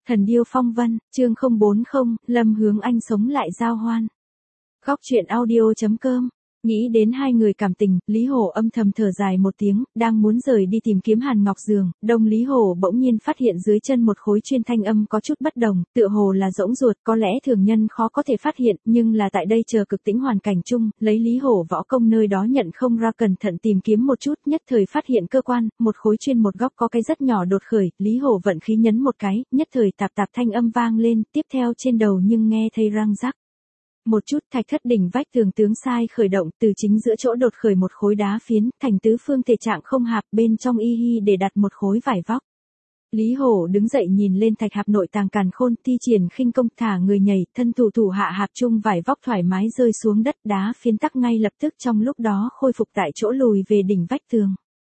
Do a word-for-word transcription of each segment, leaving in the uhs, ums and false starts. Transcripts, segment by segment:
Thần điêu phong vân, chương không bốn không, Lâm Hướng Anh sống lại giao hoan. Góc truyện audio chấm com. Nghĩ đến hai người cảm tình, Lý Hổ âm thầm thở dài một tiếng, đang muốn rời đi tìm kiếm Hàn Ngọc Dường, Đông Lý Hổ bỗng nhiên phát hiện dưới chân một khối chuyên thanh âm có chút bất đồng, tựa hồ là rỗng ruột, có lẽ thường nhân khó có thể phát hiện, nhưng là tại đây chờ cực tĩnh hoàn cảnh chung, lấy Lý Hổ võ công nơi đó nhận không ra, cẩn thận tìm kiếm một chút, nhất thời phát hiện cơ quan, một khối chuyên một góc có cái rất nhỏ đột khởi, Lý Hổ vận khí nhấn một cái, nhất thời tạp tạp thanh âm vang lên, tiếp theo trên đầu nhưng nghe thấy răng rắc. Một chút thạch thất đỉnh vách tường tướng sai khởi động, từ chính giữa chỗ đột khởi một khối đá phiến, thành tứ phương thể trạng không hạp, bên trong y hi để đặt một khối vải vóc. Lý Hổ đứng dậy nhìn lên thạch hạp nội tàng càn khôn, thi triển khinh công thả người nhảy, thân thủ thủ hạ hạp chung vải vóc thoải mái rơi xuống đất, đá phiến tắc ngay lập tức trong lúc đó khôi phục tại chỗ lùi về đỉnh vách tường.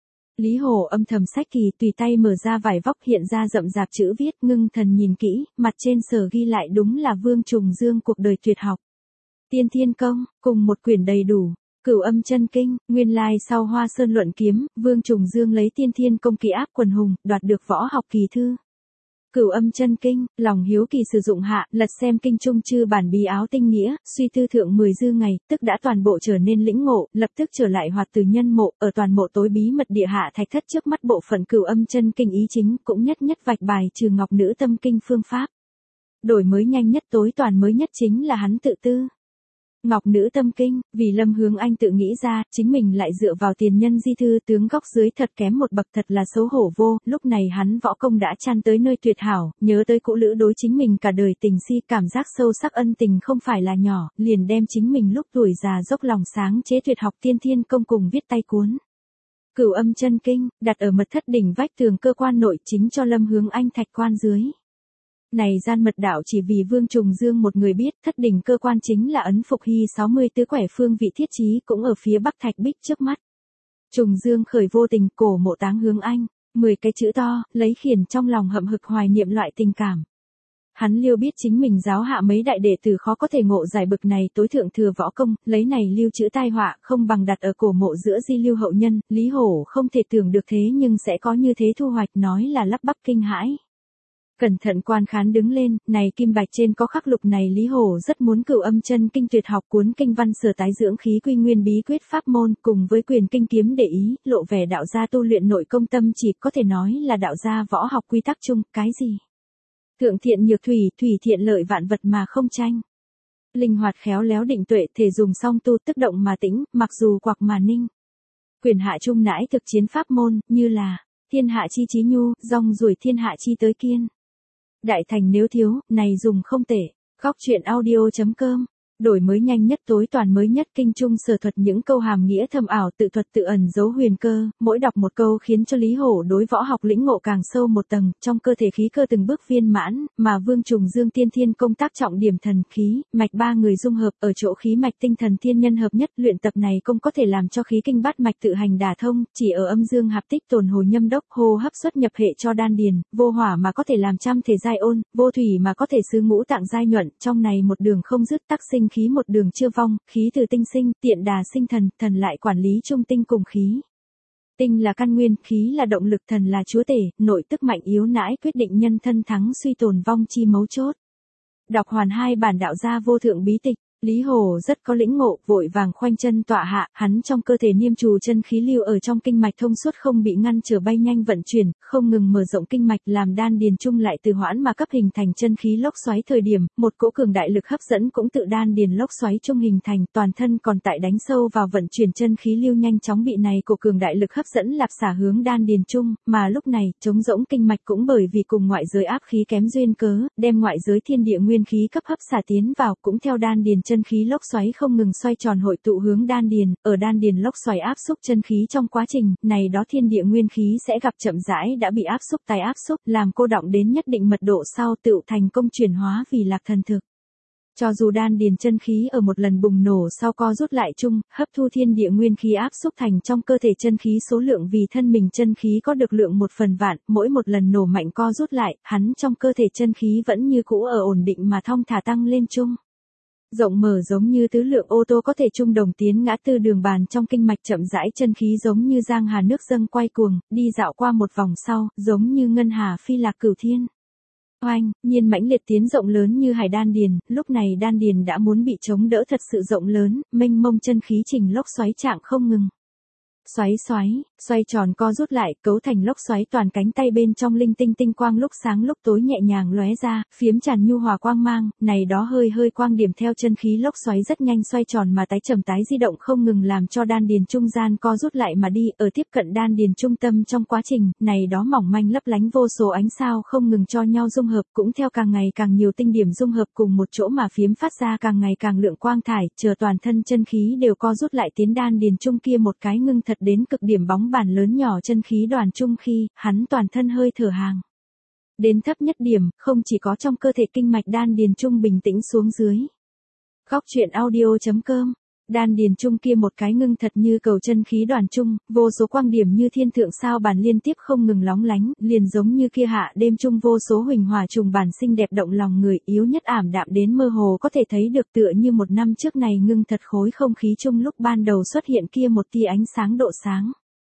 Lý Hổ âm thầm sách kỳ, tùy tay mở ra vải vóc hiện ra rậm rạp chữ viết, ngưng thần nhìn kỹ, mặt trên sở ghi lại đúng là Vương Trùng Dương cuộc đời tuyệt học. Tiên Thiên Công, cùng một quyển đầy đủ, Cửu Âm Chân Kinh, nguyên lai sau Hoa Sơn luận kiếm, Vương Trùng Dương lấy Tiên Thiên Công kỳ áp quần hùng, đoạt được võ học kỳ thư. Cửu Âm Chân Kinh, lòng hiếu kỳ sử dụng hạ, lật xem kinh trung chư bản bí áo tinh nghĩa, suy tư thượng mười dư ngày, tức đã toàn bộ trở nên lĩnh ngộ, lập tức trở lại hoạt từ nhân mộ, ở toàn mộ tối bí mật địa hạ thạch thất trước mắt bộ phận Cửu Âm Chân Kinh ý chính, cũng nhất nhất vạch bài trừ Ngọc Nữ Tâm Kinh phương pháp. Đổi mới nhanh nhất tối toàn mới nhất chính là hắn tự tư. Ngọc Nữ Tâm Kinh, vì Lâm Hướng Anh tự nghĩ ra, chính mình lại dựa vào tiền nhân di thư tướng góc dưới thật kém một bậc, thật là xấu hổ vô, lúc này hắn võ công đã chan tới nơi tuyệt hảo, nhớ tới cũ lữ đối chính mình cả đời tình si, cảm giác sâu sắc ân tình không phải là nhỏ, liền đem chính mình lúc tuổi già dốc lòng sáng chế tuyệt học Tiên Thiên Công cùng viết tay cuốn. Cửu Âm Chân Kinh, đặt ở mật thất đỉnh vách tường cơ quan nội chính cho Lâm Hướng Anh thạch quan dưới. Này gian mật đạo chỉ vì Vương Trùng Dương một người biết, thất đỉnh cơ quan chính là ấn Phục Hy sáu mươi tứ quẻ phương vị thiết trí cũng ở phía bắc thạch bích trước mắt. Trùng Dương khởi vô tình, cổ mộ táng Hướng Anh, mười cái chữ to, lấy khiển trong lòng hậm hực hoài niệm loại tình cảm. Hắn liêu biết chính mình giáo hạ mấy đại đệ tử khó có thể ngộ giải bực này tối thượng thừa võ công, lấy này lưu chữ tai họa không bằng đặt ở cổ mộ giữa di lưu hậu nhân, Lý Hổ không thể tưởng được thế nhưng sẽ có như thế thu hoạch, nói là lắp bắp kinh hãi. Cẩn thận quan khán đứng lên, này kim bạch trên có khắc lục này Lý Hổ rất muốn Cửu Âm Chân Kinh tuyệt học cuốn kinh văn sở tái dưỡng khí quy nguyên bí quyết pháp môn, cùng với quyền kinh kiếm để ý, lộ vẻ đạo gia tu luyện nội công tâm chỉ có thể nói là đạo gia võ học quy tắc chung, cái gì? Thượng thiện nhược thủy, thủy thiện lợi vạn vật mà không tranh. Linh hoạt khéo léo định tuệ, thể dùng song tu tức động mà tĩnh, mặc dù quặc mà ninh. Quyền hạ trung nãi thực chiến pháp môn, như là thiên hạ chi chí nhu, rong ruổi thiên hạ chi tới kiên. Đại thành nếu thiếu, này dùng không tệ. Góc truyện audio chấm com. Đổi mới nhanh nhất tối toàn mới nhất kinh trung sở thuật những câu hàm nghĩa thâm ảo tự thuật tự ẩn giấu huyền cơ, mỗi đọc một câu khiến cho Lý Hổ đối võ học lĩnh ngộ càng sâu một tầng, trong cơ thể khí cơ từng bước viên mãn, mà Vương Trùng Dương Tiên Thiên Công tác trọng điểm thần khí, mạch ba người dung hợp, ở chỗ khí mạch tinh thần thiên nhân hợp nhất, luyện tập này công có thể làm cho khí kinh bát mạch tự hành đả thông, chỉ ở âm dương hạp tích tồn hồi nhâm đốc, hô hấp xuất nhập hệ cho đan điền, vô hỏa mà có thể làm trăm thể giai ôn, vô thủy mà có thể xứ ngũ tạng giai nhuận, trong này một đường không dứt tắc sinh khí một đường chưa vong, khí từ tinh sinh, tiện đà sinh thần, thần lại quản lý trung tinh cùng khí. Tinh là căn nguyên, khí là động lực, thần là chúa tể, nội tức mạnh yếu nãi quyết định nhân thân thắng suy tồn vong chi mấu chốt. Đọc hoàn hai bản đạo gia vô thượng bí tịch. Lý Hổ rất có lĩnh ngộ, vội vàng khoanh chân tọa hạ, hắn trong cơ thể niêm trù chân khí lưu ở trong kinh mạch thông suốt không bị ngăn trở bay nhanh vận chuyển, không ngừng mở rộng kinh mạch làm đan điền trung lại từ hoãn mà cấp hình thành chân khí lốc xoáy thời điểm, một cỗ cường đại lực hấp dẫn cũng tự đan điền lốc xoáy trung hình thành, toàn thân còn tại đánh sâu vào vận chuyển chân khí lưu nhanh chóng bị này của cường đại lực hấp dẫn lạp xả hướng đan điền trung, mà lúc này, trống rỗng kinh mạch cũng bởi vì cùng ngoại giới áp khí kém duyên cớ, đem ngoại giới thiên địa nguyên khí cấp hấp xả tiến vào, cũng theo đan điền chân khí lốc xoáy không ngừng xoay tròn hội tụ hướng đan điền, ở đan điền lốc xoáy áp xúc chân khí trong quá trình này đó thiên địa nguyên khí sẽ gặp chậm rãi đã bị áp xúc tái áp xúc, làm cô đọng đến nhất định mật độ sau tựu thành công chuyển hóa vì lạc thần thực. Cho dù đan điền chân khí ở một lần bùng nổ sau co rút lại chung, hấp thu thiên địa nguyên khí áp xúc thành trong cơ thể chân khí số lượng vì thân mình chân khí có được lượng một phần vạn, mỗi một lần nổ mạnh co rút lại, hắn trong cơ thể chân khí vẫn như cũ ở ổn định mà thong thả tăng lên chung. Rộng mở giống như tứ lượng ô tô có thể trung đồng tiến ngã tư đường bàn trong kinh mạch chậm rãi chân khí giống như giang hà nước dâng quay cuồng, đi dạo qua một vòng sau, giống như ngân hà phi lạc cửu thiên. Oanh, nhiên mãnh liệt tiến rộng lớn như hải đan điền, lúc này đan điền đã muốn bị chống đỡ thật sự rộng lớn, mênh mông chân khí trình lốc xoáy trạng không ngừng. Xoáy xoáy, xoay tròn co rút lại, cấu thành lốc xoáy toàn cánh tay bên trong linh tinh tinh quang lúc sáng lúc tối nhẹ nhàng lóe ra, phiếm tràn nhu hòa quang mang, này đó hơi hơi quang điểm theo chân khí lốc xoáy rất nhanh xoay tròn mà tái trầm tái di động không ngừng làm cho đan điền trung gian co rút lại mà đi, ở tiếp cận đan điền trung tâm trong quá trình, này đó mỏng manh lấp lánh vô số ánh sao không ngừng cho nhau dung hợp, cũng theo càng ngày càng nhiều tinh điểm dung hợp cùng một chỗ mà phiếm phát ra càng ngày càng lượng quang thải, chờ toàn thân chân khí đều co rút lại tiến đan điền trung kia một cái ngưng thật đến cực điểm bóng bàn lớn nhỏ chân khí đoàn trung khi, hắn toàn thân hơi thở hàng. Đến thấp nhất điểm, không chỉ có trong cơ thể kinh mạch đan điền trung bình tĩnh xuống dưới. Góc truyện audio.com, đan điền trung kia một cái ngưng thật như cầu chân khí đoàn trung, vô số quang điểm như thiên thượng sao bàn liên tiếp không ngừng lóng lánh, liền giống như kia hạ đêm trung vô số huỳnh hỏa trùng bản xinh đẹp động lòng người, yếu nhất ảm đạm đến mơ hồ có thể thấy được tựa như một năm trước này ngưng thật khối không khí chung lúc ban đầu xuất hiện kia một tia ánh sáng độ sáng.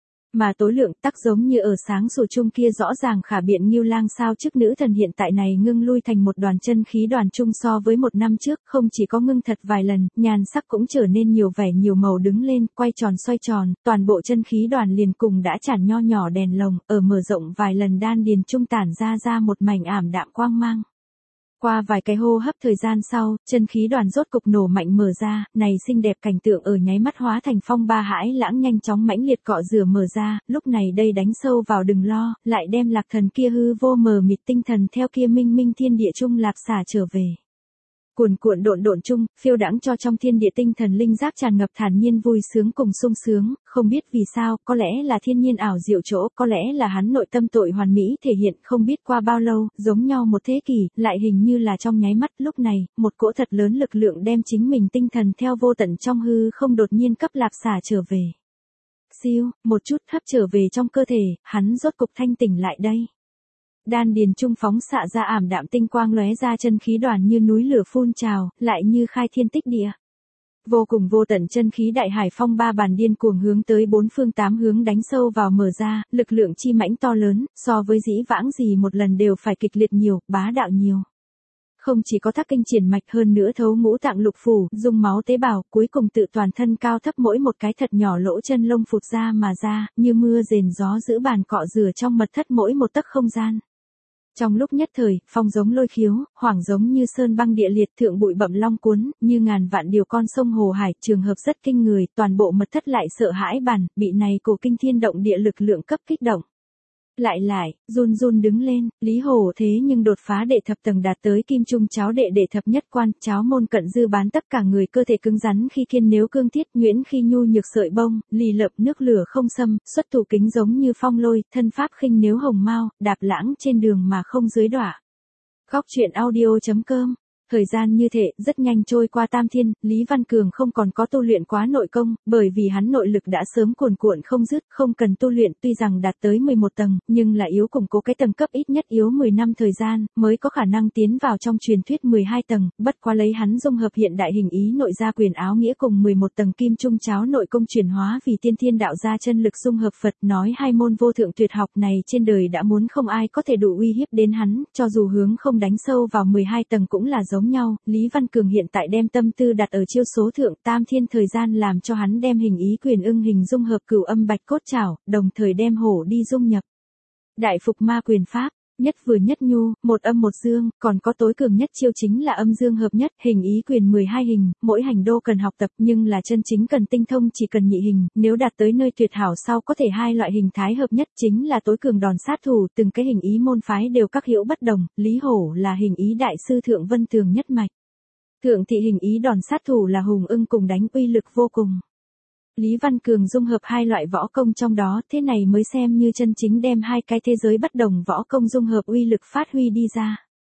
Mà tối lượng tắc giống như ở sáng sủa chung kia rõ ràng khả biện Ngưu Lang sao chức nữ thần hiện tại này ngưng lui thành một đoàn chân khí đoàn chung so với một năm trước, không chỉ có ngưng thật vài lần, nhan sắc cũng trở nên nhiều vẻ nhiều màu đứng lên, quay tròn xoay tròn, toàn bộ chân khí đoàn liền cùng đã chản nho nhỏ đèn lồng, ở mở rộng vài lần đan điền trung tản ra ra một mảnh ảm đạm quang mang. Qua vài cái hô hấp thời gian sau, chân khí đoàn rốt cục nổ mạnh mở ra, này xinh đẹp cảnh tượng ở nháy mắt hóa thành phong ba hãi lãng nhanh chóng mãnh liệt cọ rửa mở ra, lúc này đây đánh sâu vào đừng lo, lại đem lạc thần kia hư vô mờ mịt tinh thần theo kia minh minh thiên địa trung lạc xả trở về. Cuồn cuộn độn độn chung, phiêu đãng cho trong thiên địa tinh thần linh giác tràn ngập thản nhiên vui sướng cùng sung sướng, không biết vì sao, có lẽ là thiên nhiên ảo diệu chỗ, có lẽ là hắn nội tâm tội hoàn mỹ thể hiện không biết qua bao lâu, giống nhau một thế kỷ, lại hình như là trong nháy mắt lúc này, một cỗ thật lớn lực lượng đem chính mình tinh thần theo vô tận trong hư không đột nhiên cấp lạc xả trở về. Siêu, một chút hấp trở về trong cơ thể, hắn rốt cục thanh tỉnh lại đây. Đan điền trung phóng xạ ra ảm đạm tinh quang lóe ra chân khí đoàn như núi lửa phun trào, lại như khai thiên tích địa. Vô cùng vô tận chân khí đại hải phong ba bàn điên cuồng hướng tới bốn phương tám hướng đánh sâu vào mở ra, lực lượng chi mãnh to lớn, so với dĩ vãng gì một lần đều phải kịch liệt nhiều, bá đạo nhiều. Không chỉ có thác kinh triển mạch hơn nữa thấu ngũ tạng lục phủ, dung máu tế bào, cuối cùng tự toàn thân cao thấp mỗi một cái thật nhỏ lỗ chân lông phụt ra mà ra, như mưa rền gió giữ bàn cọ rửa trong mật thất mỗi một tấc không gian. Trong lúc nhất thời, phong giống lôi khiếu, hoảng giống như sơn băng địa liệt thượng bụi bậm long cuốn, như ngàn vạn điều con sông hồ hải, trường hợp rất kinh người, toàn bộ mật thất lại sợ hãi bản, bị này cổ kinh thiên động địa lực lượng cấp kích động. Lại lại, run run đứng lên, Lý Hổ thế nhưng đột phá đệ thập tầng đạt tới kim trung cháo đệ đệ thập nhất quan, cháo môn cận dư bán tất cả người cơ thể cứng rắn khi kiên nếu cương thiết, nhuyễn khi nhu nhược sợi bông, lì lợm nước lửa không xâm, xuất thủ kính giống như phong lôi, thân pháp khinh nếu hồng mao, đạp lãng trên đường mà không dưới đọa. Góc truyện audio.com. Thời gian như thế, rất nhanh trôi qua tam thiên, Lý Văn Cường không còn có tu luyện quá nội công, bởi vì hắn nội lực đã sớm cuồn cuộn không dứt, không cần tu luyện, tuy rằng đạt tới mười một tầng, nhưng là yếu củng cố cái tầng cấp ít nhất yếu mười năm thời gian, mới có khả năng tiến vào trong truyền thuyết mười hai tầng, bất quá lấy hắn dung hợp hiện đại hình ý nội gia quyền áo nghĩa cùng mười một tầng kim trung cháo nội công chuyển hóa vì tiên thiên đạo gia chân lực dung hợp Phật, nói hai môn vô thượng tuyệt học này trên đời đã muốn không ai có thể đủ uy hiếp đến hắn, cho dù hướng không đánh sâu vào mười hai tầng cũng là giống nhau, Lý Văn Cường hiện tại đem tâm tư đặt ở chiêu số thượng tam thiên thời gian làm cho hắn đem hình ý quyền ưng hình dung hợp cửu âm bạch cốt trảo, đồng thời đem hổ đi dung nhập. Đại phục ma quyền pháp, nhất vừa nhất nhu, một âm một dương, còn có tối cường nhất chiêu chính là âm dương hợp nhất, hình ý quyền mười hai hình, mỗi hành đô cần học tập nhưng là chân chính cần tinh thông chỉ cần nhị hình, nếu đạt tới nơi tuyệt hảo sau có thể hai loại hình thái hợp nhất chính là tối cường đòn sát thủ, từng cái hình ý môn phái đều các hiệu bất đồng, Lý Hổ là hình ý đại sư Thượng Vân Tường nhất mạch. Thượng thị hình ý đòn sát thủ là hùng ưng cùng đánh uy lực vô cùng. Lý Văn Cường dung hợp hai loại võ công trong đó, thế này mới xem như chân chính đem hai cái thế giới bất đồng võ công dung hợp uy lực phát huy đi ra.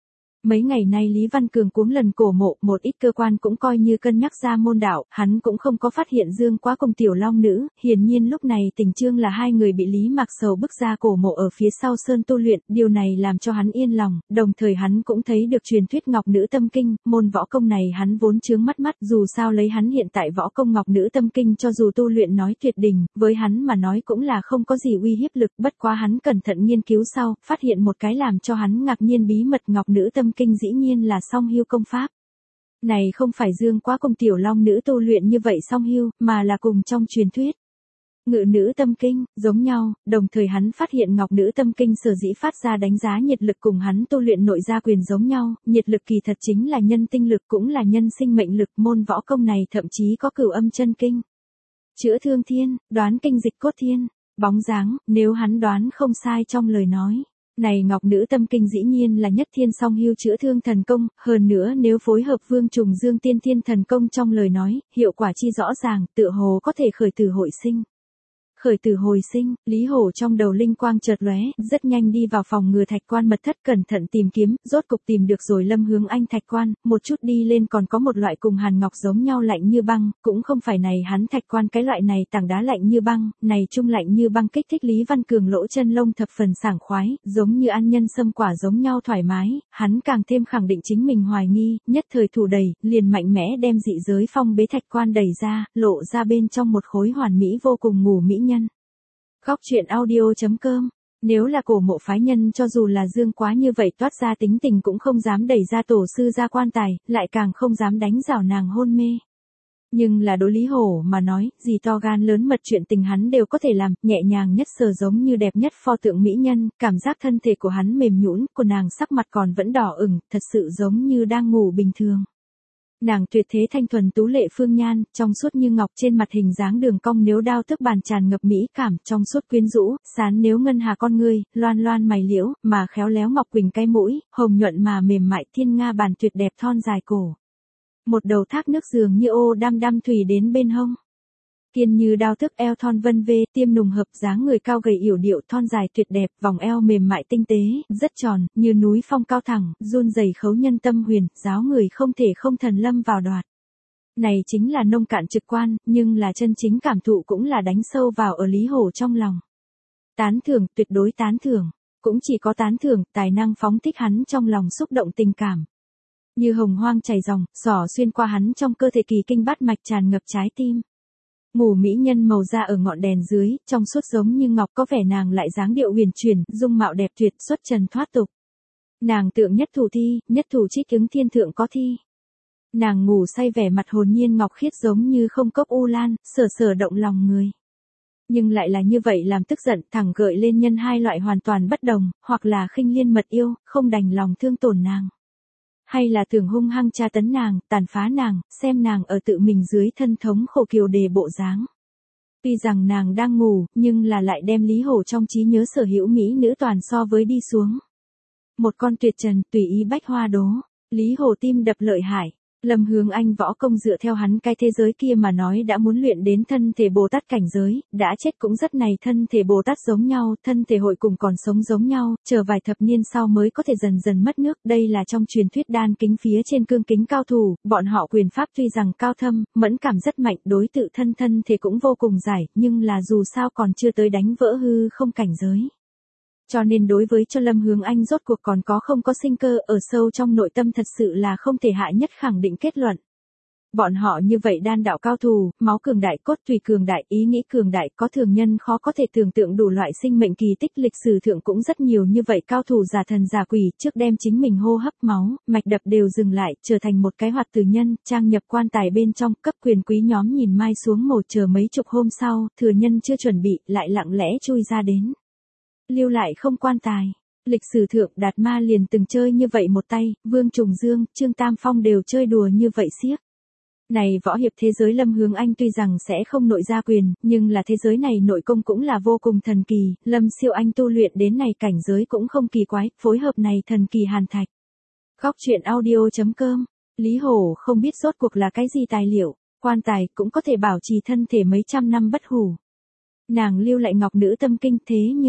Mấy ngày nay Lý Văn Cường cuống lần cổ mộ, một ít cơ quan cũng coi như cân nhắc ra môn đạo, hắn cũng không có phát hiện Dương Quá cùng Tiểu Long Nữ, hiển nhiên lúc này tình chương là hai người bị Lý Mạc Sầu bức ra cổ mộ ở phía sau sơn tu luyện, điều này làm cho hắn yên lòng, đồng thời hắn cũng thấy được truyền thuyết Ngọc Nữ Tâm Kinh, môn võ công này hắn vốn chướng mắt mắt, dù sao lấy hắn hiện tại võ công Ngọc Nữ Tâm Kinh cho dù tu luyện nói tuyệt đỉnh, với hắn mà nói cũng là không có gì uy hiếp lực, bất quá hắn cẩn thận nghiên cứu sau, phát hiện một cái làm cho hắn ngạc nhiên bí mật Ngọc Nữ Tâm Kinh dĩ nhiên là song hưu công pháp. Này không phải Dương Quá cùng Tiểu Long Nữ tu luyện như vậy song hưu, mà là cùng trong truyền thuyết. Ngự Nữ Tâm Kinh, giống nhau, đồng thời hắn phát hiện Ngọc Nữ Tâm Kinh sở dĩ phát ra đánh giá nhiệt lực cùng hắn tu luyện nội gia quyền giống nhau, nhiệt lực kỳ thật chính là nhân tinh lực cũng là nhân sinh mệnh lực, môn võ công này thậm chí có cửu âm chân kinh. Chữa thương thiên, đoán kinh dịch cốt thiên, bóng dáng, nếu hắn đoán không sai trong lời nói. Này Ngọc Nữ Tâm Kinh dĩ nhiên là nhất thiên song hưu chữa thương thần công, hơn nữa nếu phối hợp Vương Trùng Dương tiên thiên thần công trong lời nói, hiệu quả chi rõ ràng, tựa hồ có thể khởi tử hồi sinh. Khởi tử hồi sinh, Lý Hổ trong đầu linh quang chợt lóe, rất nhanh đi vào phòng ngừa thạch quan mật thất cẩn thận tìm kiếm, rốt cục tìm được rồi Lâm Hướng Anh thạch quan, một chút đi lên còn có một loại cùng hàn ngọc giống nhau lạnh như băng, cũng không phải này hắn thạch quan cái loại này tảng đá lạnh như băng, này trung lạnh như băng kích thích Lý Văn Cường lỗ chân lông thập phần sảng khoái, giống như ăn nhân sâm quả giống nhau thoải mái, hắn càng thêm khẳng định chính mình hoài nghi, nhất thời thủ đẩy, liền mạnh mẽ đem dị giới phong bế thạch quan đẩy ra, lộ ra bên trong một khối hoàn mỹ vô cùng ngủ mỹ nhân. Góc truyện audio.com. Nếu là cổ mộ phái nhân cho dù là Dương Quá như vậy toát ra tính tình cũng không dám đẩy ra tổ sư ra quan tài, lại càng không dám đánh rào nàng hôn mê. Nhưng là đối Lý Hổ mà nói, gì to gan lớn mật chuyện tình hắn đều có thể làm, nhẹ nhàng nhất sờ giống như đẹp nhất pho tượng mỹ nhân, cảm giác thân thể của hắn mềm nhũn, của nàng sắc mặt còn vẫn đỏ ửng, thật sự giống như đang ngủ bình thường. Nàng tuyệt thế thanh thuần tú lệ phương nhan, trong suốt như ngọc trên mặt hình dáng đường cong nếu đao thức bàn tràn ngập mỹ cảm, trong suốt quyến rũ, sán nếu ngân hà con ngươi, loan loan mày liễu, mà khéo léo ngọc quỳnh cái mũi, hồng nhuận mà mềm mại thiên nga bàn tuyệt đẹp thon dài cổ. Một đầu thác nước dường như ô đăm đăm thủy đến bên hông. Kiên như đao thức eo thon vân vê, tiêm nùng hợp dáng người cao gầy yểu điệu thon dài tuyệt đẹp, vòng eo mềm mại tinh tế, rất tròn, như núi phong cao thẳng, run rẩy khấu nhân tâm huyền, giáo người không thể không thần lâm vào đoạt. Này chính là nông cạn trực quan, nhưng là chân chính cảm thụ cũng là đánh sâu vào ở Lý Hổ trong lòng. Tán thưởng, tuyệt đối tán thưởng, cũng chỉ có tán thưởng, tài năng phóng thích hắn trong lòng xúc động tình cảm. Như hồng hoang chảy dòng, xỏ xuyên qua hắn trong cơ thể kỳ kinh bát mạch tràn ngập trái tim. Ngủ mỹ nhân màu da ở ngọn đèn dưới, trong suốt giống như ngọc có vẻ nàng lại dáng điệu huyền chuyển, dung mạo đẹp tuyệt, xuất trần thoát tục. Nàng tượng nhất thủ thi, nhất thủ trích ứng thiên thượng có thi. Nàng ngủ say vẻ mặt hồn nhiên ngọc khiết giống như không cốc u lan, sở sở động lòng người. Nhưng lại là như vậy làm tức giận, thẳng gợi lên nhân hai loại hoàn toàn bất đồng, hoặc là khinh liên mật yêu, không đành lòng thương tổn nàng. Hay là tưởng hung hăng tra tấn nàng, tàn phá nàng, xem nàng ở tự mình dưới thân thống khổ kiều đề bộ dáng. Tuy rằng nàng đang ngủ, nhưng là lại đem Lý Hổ trong trí nhớ sở hữu mỹ nữ toàn so với đi xuống. Một con tuyệt trần, tùy ý bách hoa đố, Lý Hổ tim đập lợi hại. Lâm Hướng Anh võ công dựa theo hắn cái thế giới kia mà nói đã muốn luyện đến thân thể Bồ Tát cảnh giới, đã chết cũng rất này thân thể Bồ Tát giống nhau, thân thể hội cùng còn sống giống nhau, chờ vài thập niên sau mới có thể dần dần mất nước, đây là trong truyền thuyết đan kính phía trên cương kính cao thủ, bọn họ quyền pháp tuy rằng cao thâm, mẫn cảm rất mạnh, đối tự thân thân thể cũng vô cùng giải, nhưng là dù sao còn chưa tới đánh vỡ hư không cảnh giới. Cho nên đối với cho Lâm Hướng Anh rốt cuộc còn có không có sinh cơ ở sâu trong nội tâm thật sự là không thể hạ nhất khẳng định kết luận. Bọn họ như vậy đan đạo cao thủ, máu cường đại cốt tùy cường đại, ý nghĩ cường đại, có thường nhân khó có thể tưởng tượng đủ loại sinh mệnh kỳ tích, lịch sử thượng cũng rất nhiều như vậy cao thủ giả thần giả quỷ, trước đem chính mình hô hấp máu, mạch đập đều dừng lại, trở thành một cái hoạt tử nhân, trang nhập quan tài bên trong, cấp quyền quý nhóm nhìn mai xuống mổ chờ mấy chục hôm sau, thừa nhân chưa chuẩn bị, lại lặng lẽ chui ra đến. Lưu lại không quan tài. Lịch sử thượng Đạt Ma liền từng chơi như vậy một tay, Vương Trùng Dương, Trương Tam Phong đều chơi đùa như vậy xiếc. Này võ hiệp thế giới Lâm Hướng Anh tuy rằng sẽ không nội gia quyền, nhưng là thế giới này nội công cũng là vô cùng thần kỳ, Lâm Siêu Anh tu luyện đến này cảnh giới cũng không kỳ quái, phối hợp này thần kỳ hàn thạch. Góc truyện audio.com. Lý Hổ không biết rốt cuộc là cái gì tài liệu, quan tài cũng có thể bảo trì thân thể mấy trăm năm bất hủ. Nàng lưu lại Ngọc Nữ Tâm Kinh thế nhưng,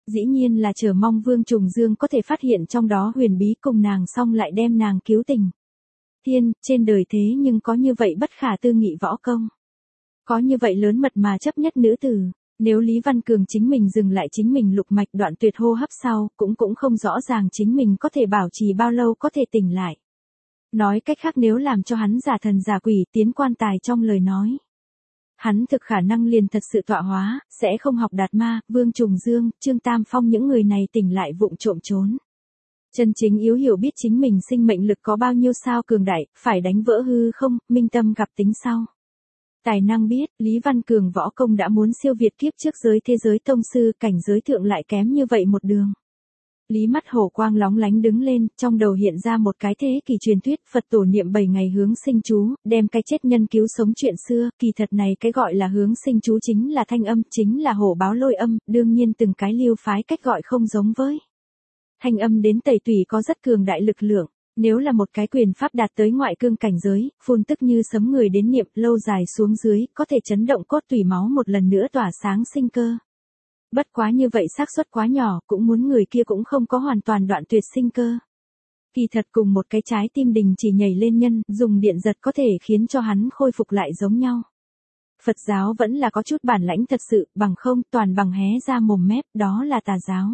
Dĩ nhiên là chờ mong Vương Trùng Dương có thể phát hiện trong đó huyền bí cùng nàng xong lại đem nàng cứu tình. Thiên, trên đời thế nhưng có như vậy bất khả tư nghị võ công. Có như vậy lớn mật mà chấp nhất nữ tử. Nếu Lý Văn Cường chính mình dừng lại chính mình lục mạch đoạn tuyệt hô hấp sau, cũng cũng không rõ ràng chính mình có thể bảo trì bao lâu có thể tỉnh lại. Nói cách khác nếu làm cho hắn giả thần giả quỷ tiến quan tài trong lời nói. Hắn thực khả năng liền thật sự tọa hóa, sẽ không học đạt ma, Vương Trùng Dương, Trương Tam Phong những người này tỉnh lại vụng trộm trốn. Chân chính yếu hiểu biết chính mình sinh mệnh lực có bao nhiêu sao cường đại, phải đánh vỡ hư không, minh tâm gặp tính sau. Tài năng biết, Lý Văn Cường võ công đã muốn siêu việt kiếp trước giới thế giới tông sư, cảnh giới thượng lại kém như vậy một đường. Lý mắt hổ quang lóng lánh đứng lên, trong đầu hiện ra một cái thế kỳ truyền thuyết Phật tổ niệm bảy ngày hướng sinh chú, đem cái chết nhân cứu sống chuyện xưa, kỳ thật này cái gọi là hướng sinh chú chính là thanh âm, chính là hổ báo lôi âm, đương nhiên từng cái lưu phái cách gọi không giống với. Thanh âm đến tẩy tủy có rất cường đại lực lượng. Nếu là một cái quyền pháp đạt tới ngoại cương cảnh giới, phun tức như sấm người đến niệm lâu dài xuống dưới, có thể chấn động cốt tủy máu một lần nữa tỏa sáng sinh cơ. Bất quá như vậy xác suất quá nhỏ, cũng muốn người kia cũng không có hoàn toàn đoạn tuyệt sinh cơ. Kỳ thật cùng một cái trái tim đình chỉ nhảy lên nhân, dùng điện giật có thể khiến cho hắn khôi phục lại giống nhau. Phật giáo vẫn là có chút bản lãnh thật sự, bằng không toàn bằng hé ra mồm mép, đó là tà giáo.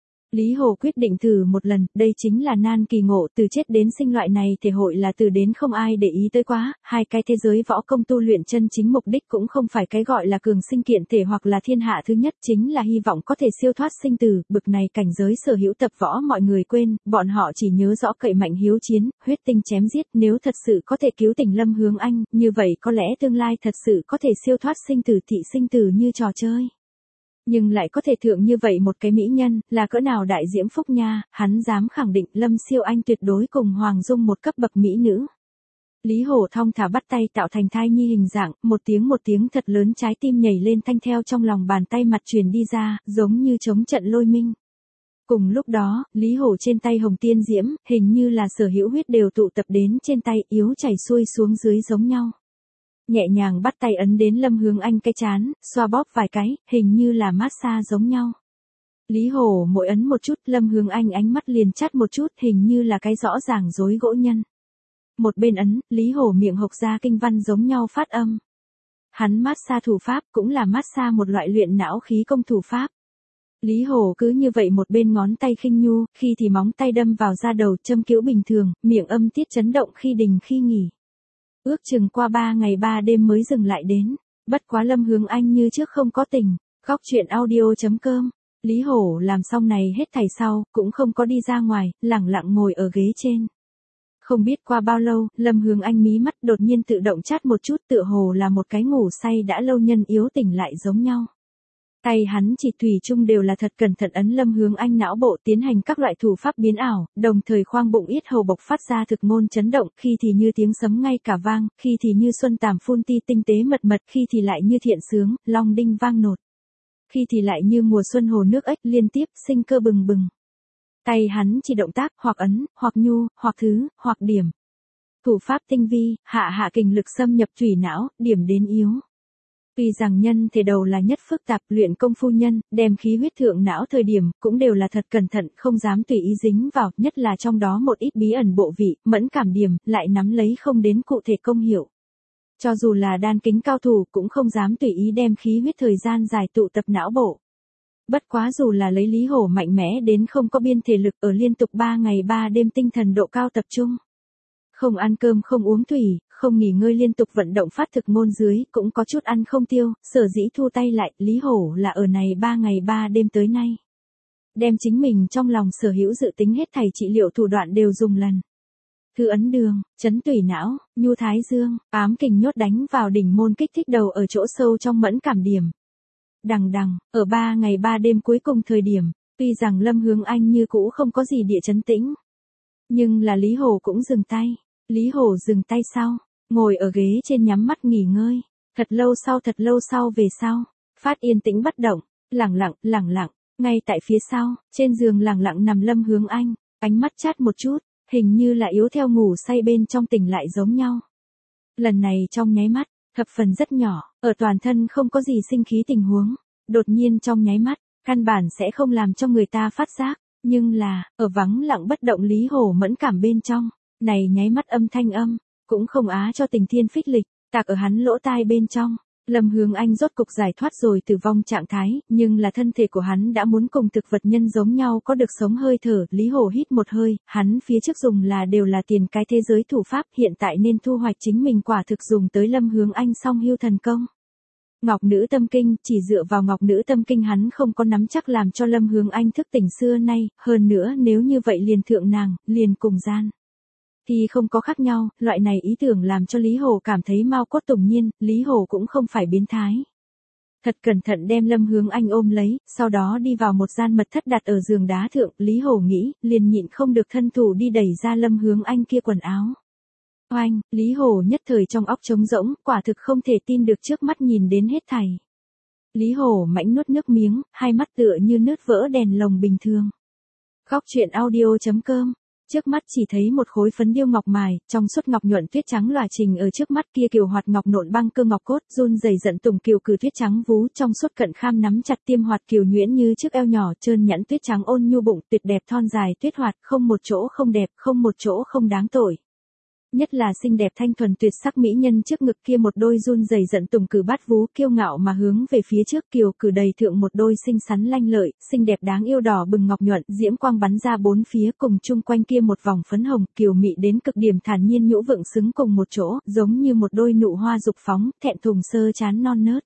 Lý Hồ quyết định thử một lần, đây chính là nan kỳ ngộ, từ chết đến sinh loại này thể hội là từ đến không ai để ý tới quá, hai cái thế giới võ công tu luyện chân chính mục đích cũng không phải cái gọi là cường sinh kiện thể hoặc là thiên hạ thứ nhất, chính là hy vọng có thể siêu thoát sinh tử, bực này cảnh giới sở hữu tập võ mọi người quên, bọn họ chỉ nhớ rõ cậy mạnh hiếu chiến, huyết tinh chém giết, nếu thật sự có thể cứu tỉnh Lâm Hướng Anh, như vậy có lẽ tương lai thật sự có thể siêu thoát sinh tử thị sinh tử như trò chơi. Nhưng lại có thể thượng như vậy một cái mỹ nhân, là cỡ nào đại diễm phúc nha, hắn dám khẳng định Lâm Siêu Anh tuyệt đối cùng Hoàng Dung một cấp bậc mỹ nữ. Lý Hổ thong thả bắt tay tạo thành thai nhi hình dạng, một tiếng một tiếng thật lớn trái tim nhảy lên thanh theo trong lòng bàn tay mặt truyền đi ra, giống như chống trận lôi minh. Cùng lúc đó, Lý Hổ trên tay hồng tiên diễm, hình như là sở hữu huyết đều tụ tập đến trên tay yếu chảy xuôi xuống dưới giống nhau. Nhẹ nhàng bắt tay ấn đến Lâm Hướng Anh cái chán, xoa bóp vài cái, hình như là massage giống nhau. Lý Hổ mỗi ấn một chút, Lâm Hướng Anh ánh mắt liền chắt một chút, hình như là cái rõ ràng rối gỗ nhân. Một bên ấn, Lý Hổ miệng hộc ra kinh văn giống nhau phát âm. Hắn massage thủ pháp cũng là massage một loại luyện não khí công thủ pháp. Lý Hổ cứ như vậy một bên ngón tay khinh nhu, khi thì móng tay đâm vào da đầu châm cứu bình thường, miệng âm tiết chấn động khi đình khi nghỉ. Ước chừng qua ba ngày ba đêm mới dừng lại đến, bất quá Lâm Hướng Anh như trước không có tình. Góc truyện audio chấm com, Lý Hổ làm xong này hết thảy sau, cũng không có đi ra ngoài, lẳng lặng ngồi ở ghế trên. Không biết qua bao lâu, Lâm Hướng Anh mí mắt đột nhiên tự động chát một chút, tựa hồ là một cái ngủ say đã lâu nhân yếu tỉnh lại giống nhau. Tay hắn chỉ tùy chung đều là thật cẩn thận ấn Lâm Hướng Anh não bộ tiến hành các loại thủ pháp biến ảo, đồng thời khoang bụng yết hầu bộc phát ra thực ngôn chấn động, khi thì như tiếng sấm ngay cả vang, khi thì như xuân tàm phun ti tinh tế mật mật, khi thì lại như thiện sướng, long đinh vang nột. Khi thì lại như mùa xuân hồ nước ếch liên tiếp, sinh cơ bừng bừng. Tay hắn chỉ động tác, hoặc ấn, hoặc nhu, hoặc thứ, hoặc điểm. Thủ pháp tinh vi, hạ hạ kình lực xâm nhập thủy não, điểm đến yếu. Tuy rằng nhân thể đầu là nhất phức tạp, luyện công phu nhân, đem khí huyết thượng não thời điểm, cũng đều là thật cẩn thận, không dám tùy ý dính vào, nhất là trong đó một ít bí ẩn bộ vị, mẫn cảm điểm, lại nắm lấy không đến cụ thể công hiệu. Cho dù là đan kính cao thủ, cũng không dám tùy ý đem khí huyết thời gian dài tụ tập não bộ. Bất quá dù là lấy Lý Hổ mạnh mẽ đến không có biên thể lực ở liên tục ba ngày ba đêm tinh thần độ cao tập trung. Không ăn cơm không uống thủy, không nghỉ ngơi liên tục vận động phát thực ngôn dưới, cũng có chút ăn không tiêu, sở dĩ thu tay lại, Lý Hổ là ở này ba ngày ba đêm tới nay. Đem chính mình trong lòng sở hữu dự tính hết thảy trị liệu thủ đoạn đều dùng lần. Thư ấn đường, chấn tủy não, nhu thái dương, ám kình nhốt đánh vào đỉnh môn kích thích đầu ở chỗ sâu trong mẫn cảm điểm. Đằng đằng, ở ba ngày ba đêm cuối cùng thời điểm, tuy rằng Lâm Hướng Anh như cũ không có gì địa chấn tĩnh. Nhưng là Lý Hổ cũng dừng tay. Lý Hổ dừng tay sau, ngồi ở ghế trên nhắm mắt nghỉ ngơi. Thật lâu sau thật lâu sau về sau, phát yên tĩnh bất động, lẳng lặng, lẳng lặng, ngay tại phía sau, trên giường lẳng lặng nằm Lâm Hướng Anh, ánh mắt chát một chút, hình như là yếu theo ngủ say bên trong tỉnh lại giống nhau. Lần này trong nháy mắt, thập phần rất nhỏ, ở toàn thân không có gì sinh khí tình huống, đột nhiên trong nháy mắt, căn bản sẽ không làm cho người ta phát giác. Nhưng là, ở vắng lặng bất động Lý Hổ mẫn cảm bên trong, này nháy mắt âm thanh âm, cũng không á cho tình thiên phích lịch, tạc ở hắn lỗ tai bên trong. Lâm Hướng Anh rốt cục giải thoát rồi tử vong trạng thái, nhưng là thân thể của hắn đã muốn cùng thực vật nhân giống nhau có được sống hơi thở. Lý Hổ hít một hơi, hắn phía trước dùng là đều là tiền cái thế giới thủ pháp, hiện tại nên thu hoạch chính mình quả thực dùng tới Lâm Hướng Anh song hưu thần công. Ngọc Nữ Tâm Kinh, chỉ dựa vào Ngọc Nữ Tâm Kinh hắn không có nắm chắc làm cho Lâm Hướng Anh thức tỉnh xưa nay, hơn nữa nếu như vậy liền thượng nàng, liền cùng gian. Thì không có khác nhau, loại này ý tưởng làm cho Lý Hổ cảm thấy mau cốt tùng nhiên, Lý Hổ cũng không phải biến thái. Thật cẩn thận đem Lâm Hướng Anh ôm lấy, sau đó đi vào một gian mật thất đặt ở giường đá thượng, Lý Hổ nghĩ, liền nhịn không được thân thủ đi đẩy ra Lâm Hướng Anh kia quần áo. Oanh, Lý Hổ nhất thời trong óc trống rỗng, quả thực không thể tin được trước mắt nhìn đến hết thảy. Lý Hổ mãnh nuốt nước miếng, hai mắt tựa như nứt vỡ đèn lồng bình thường. Góc truyện audio chấm com. Trước mắt chỉ thấy một khối phấn điêu ngọc mài, trong suốt ngọc nhuận tuyết trắng lòa trình ở trước mắt kia kiều hoạt ngọc nộn băng cơ ngọc cốt, run rẩy giận tùng kiều cử tuyết trắng vú, trong suốt cận kham nắm chặt tiêm hoạt kiều nhuyễn như chiếc eo nhỏ, trơn nhẵn tuyết trắng ôn nhu bụng, tuyệt đẹp thon dài tuyết hoạt, không một chỗ không đẹp, không một chỗ không đáng tội. Nhất là xinh đẹp thanh thuần tuyệt sắc mỹ nhân trước ngực kia một đôi run rẩy giận tùng cử bát vú kiêu ngạo mà hướng về phía trước, kiều cử đầy thượng một đôi xinh xắn lanh lợi, xinh đẹp đáng yêu đỏ bừng ngọc nhuận, diễm quang bắn ra bốn phía, cùng chung quanh kia một vòng phấn hồng, kiều mị đến cực điểm thản nhiên nhũ vượng xứng cùng một chỗ, giống như một đôi nụ hoa dục phóng, thẹn thùng sơ chán non nớt.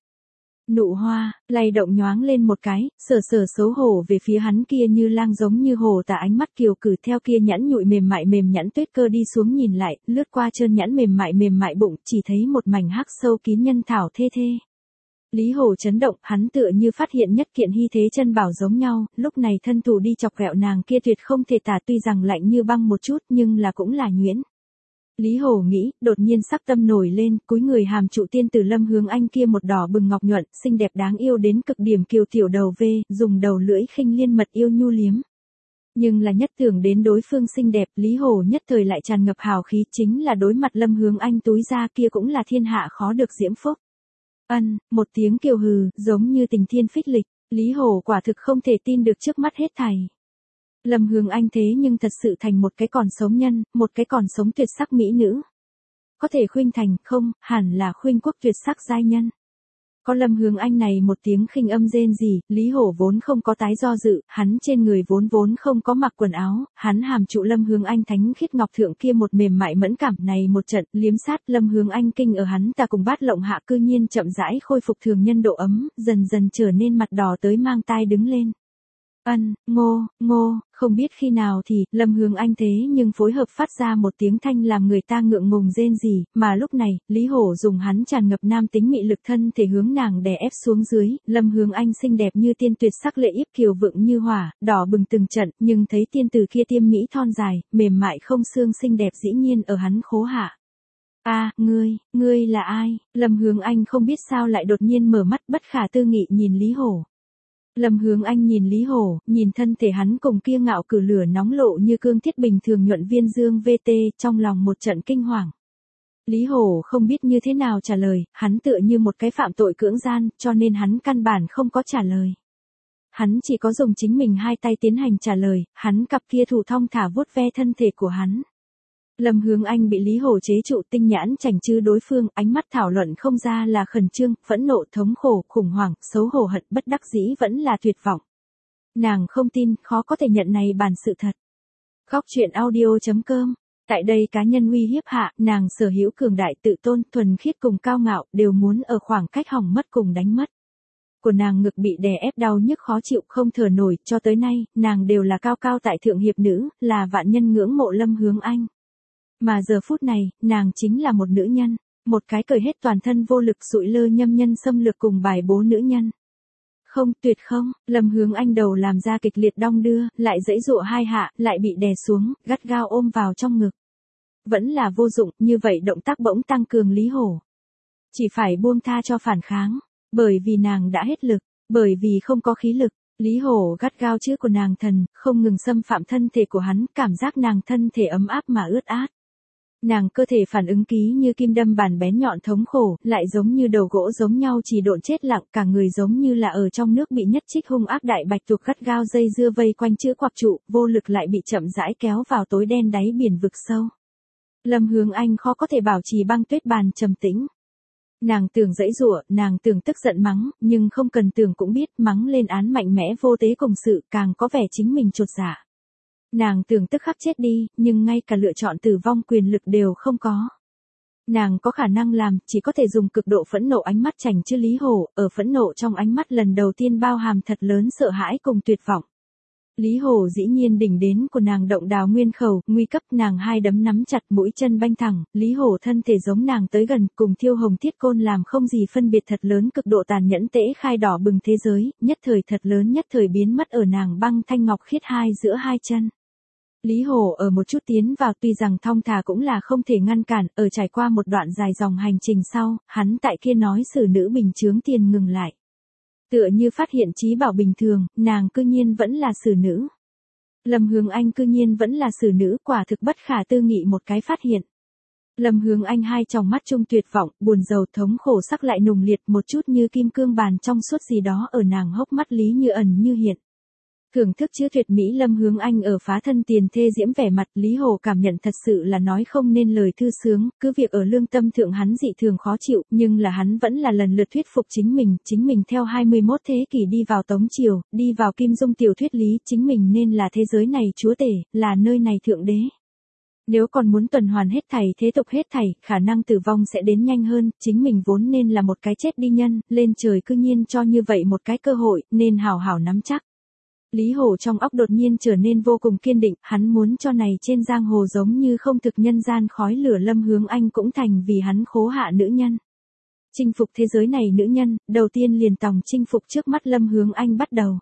Nụ hoa, lay động nhoáng lên một cái, sờ sờ xấu hổ về phía hắn kia như lang giống như hổ tả ánh mắt kiều cử theo kia nhẵn nhụi mềm mại mềm nhẵn tuyết cơ đi xuống nhìn lại, lướt qua trơn nhẵn mềm mại mềm mại bụng, chỉ thấy một mảnh hắc sâu kín nhân thảo thê thê. Lý Hổ chấn động, hắn tựa như phát hiện nhất kiện hy thế chân bảo giống nhau, lúc này thân thủ đi chọc ghẹo nàng kia tuyệt không thể tả, tuy rằng lạnh như băng một chút nhưng là cũng là nhuyễn. Lý Hổ nghĩ, đột nhiên sắc tâm nổi lên, cúi người hàm trụ tiên tử Lâm Hướng Anh kia một đỏ bừng ngọc nhuận, xinh đẹp đáng yêu đến cực điểm kiều tiểu đầu vê, dùng đầu lưỡi khinh liên mật yêu nhu liếm. Nhưng là nhất tưởng đến đối phương xinh đẹp, Lý Hổ nhất thời lại tràn ngập hào khí, chính là đối mặt Lâm Hướng Anh túi ra kia cũng là thiên hạ khó được diễm phúc. Ân, một tiếng kiều hừ, giống như tình thiên phích lịch, Lý Hổ quả thực không thể tin được trước mắt hết thảy. Lâm Hướng Anh thế nhưng thật sự thành một cái còn sống nhân, một cái còn sống tuyệt sắc mỹ nữ. Có thể khuynh thành, không, hẳn là khuynh quốc tuyệt sắc giai nhân. Có Lâm Hướng Anh này một tiếng khinh âm rên rỉ, Lý Hổ vốn không có tái do dự, hắn trên người vốn vốn không có mặc quần áo, hắn hàm trụ Lâm Hướng Anh thánh khiết ngọc thượng kia một mềm mại mẫn cảm này một trận, liếm sát Lâm Hướng Anh kinh ở hắn ta cùng bát lộng hạ cư nhiên chậm rãi khôi phục thường nhân độ ấm, dần dần trở nên mặt đỏ tới mang tai đứng lên. Ân, ngô, ngô, không biết khi nào thì, Lâm Hướng Anh thế nhưng phối hợp phát ra một tiếng thanh làm người ta ngượng ngùng rên rỉ, mà lúc này, Lý Hổ dùng hắn tràn ngập nam tính mị lực thân thể hướng nàng đè ép xuống dưới, Lâm Hướng Anh xinh đẹp như tiên tuyệt sắc lệ yếp kiều vượng như hỏa, đỏ bừng từng trận, nhưng thấy tiên tử kia tiêm mỹ thon dài, mềm mại không xương xinh đẹp dĩ nhiên ở hắn khố hạ. A, à, ngươi, ngươi là ai? Lâm Hướng Anh không biết sao lại đột nhiên mở mắt bất khả tư nghị nhìn Lý Hổ. Lâm Hướng Anh nhìn Lý Hổ, nhìn thân thể hắn cùng kia ngạo cử lửa nóng lộ như cương thiết bình thường nhuận viên dương vê tê, trong lòng một trận kinh hoàng. Lý Hổ không biết như thế nào trả lời, hắn tựa như một cái phạm tội cưỡng gian, cho nên hắn căn bản không có trả lời. Hắn chỉ có dùng chính mình hai tay tiến hành trả lời, hắn cặp kia thủ thong thả vuốt ve thân thể của hắn. Lâm Hướng Anh bị Lý Hổ chế trụ tinh nhãn chảnh chư đối phương, ánh mắt thảo luận không ra là khẩn trương, phẫn nộ, thống khổ, khủng hoảng, xấu hổ hận, bất đắc dĩ vẫn là tuyệt vọng. Nàng không tin, khó có thể nhận này bản sự thật. Góc truyện audio chấm com. Tại đây cá nhân uy hiếp hạ, nàng sở hữu cường đại tự tôn, thuần khiết cùng cao ngạo, đều muốn ở khoảng cách hỏng mất cùng đánh mất. Của nàng ngực bị đè ép đau nhức khó chịu không thở nổi, cho tới nay, nàng đều là cao cao tại thượng hiệp nữ, là vạn nhân ngưỡng mộ Lâm Hướng Anh. Mà giờ phút này, nàng chính là một nữ nhân, một cái cởi hết toàn thân vô lực sụi lơ nhâm nhân xâm lược cùng bài bố nữ nhân. Không, tuyệt không, Lâm Hướng Anh đầu làm ra kịch liệt đong đưa, lại dãy dụa hai hạ, lại bị đè xuống, gắt gao ôm vào trong ngực. Vẫn là vô dụng, như vậy động tác bỗng tăng cường Lý Hổ. Chỉ phải buông tha cho phản kháng, bởi vì nàng đã hết lực, bởi vì không có khí lực. Lý Hổ gắt gao chữ của nàng thần, không ngừng xâm phạm thân thể của hắn, cảm giác nàng thân thể ấm áp mà ướt át. Nàng cơ thể phản ứng ký như kim đâm bàn bén nhọn thống khổ, lại giống như đầu gỗ giống nhau chỉ độn chết lặng, cả người giống như là ở trong nước bị nhất trích hung ác đại bạch tuộc gắt gao dây dưa vây quanh chữ quặc trụ, vô lực lại bị chậm rãi kéo vào tối đen đáy biển vực sâu. Lâm Hướng Anh khó có thể bảo trì băng tuyết bàn trầm tĩnh. Nàng tưởng giãy giụa, nàng tưởng tức giận mắng, nhưng không cần tưởng cũng biết mắng lên án mạnh mẽ vô tế cùng sự, càng có vẻ chính mình chột dạ. Nàng tưởng tức khắc chết đi, nhưng ngay cả lựa chọn tử vong quyền lực đều không có. Nàng có khả năng làm, chỉ có thể dùng cực độ phẫn nộ ánh mắt chảnh chư Lý Hổ, ở phẫn nộ trong ánh mắt lần đầu tiên bao hàm thật lớn sợ hãi cùng tuyệt vọng. Lý Hổ dĩ nhiên đỉnh đến của nàng động đào nguyên khẩu, nguy cấp, nàng hai đấm nắm chặt, mũi chân banh thẳng, Lý Hổ thân thể giống nàng tới gần, cùng thiêu hồng thiết côn làm không gì phân biệt, thật lớn cực độ tàn nhẫn tễ khai đỏ bừng thế giới, nhất thời thật lớn nhất thời biến mất ở nàng băng thanh ngọc khiết hai giữa hai chân. Lý Hổ ở một chút tiến vào, tuy rằng thong thả cũng là không thể ngăn cản, ở trải qua một đoạn dài dòng hành trình sau, hắn tại kia nói xử nữ bình chướng tiền ngừng lại. Tựa như phát hiện trí bảo bình thường, nàng cư nhiên vẫn là xử nữ. Lâm Hướng Anh cư nhiên vẫn là xử nữ, quả thực bất khả tư nghị một cái phát hiện. Lâm Hướng Anh hai tròng mắt chung tuyệt vọng, buồn rầu, thống khổ sắc lại nùng liệt, một chút như kim cương bàn trong suốt gì đó ở nàng hốc mắt Lý như ẩn như hiện. Thưởng thức chữ tuyệt mỹ Lâm Hướng Anh ở phá thân tiền thê diễm vẻ mặt, Lý Hổ cảm nhận thật sự là nói không nên lời thư sướng, cứ việc ở lương tâm thượng hắn dị thường khó chịu, nhưng là hắn vẫn là lần lượt thuyết phục chính mình, chính mình theo hai mươi mốt thế kỷ đi vào Tống Triều, đi vào Kim Dung tiểu thuyết lý, chính mình nên là thế giới này chúa tể, là nơi này thượng đế. Nếu còn muốn tuần hoàn hết thảy thế tục hết thảy, khả năng tử vong sẽ đến nhanh hơn, chính mình vốn nên là một cái chết đi nhân, lên trời cư nhiên cho như vậy một cái cơ hội, nên hảo hảo nắm chắc. Lý Hổ trong óc đột nhiên trở nên vô cùng kiên định, hắn muốn cho này trên giang hồ giống như không thực nhân gian khói lửa Lâm Hướng Anh cũng thành vì hắn khố hạ nữ nhân. Chinh phục thế giới này nữ nhân, đầu tiên liền tòng chinh phục trước mắt Lâm Hướng Anh bắt đầu.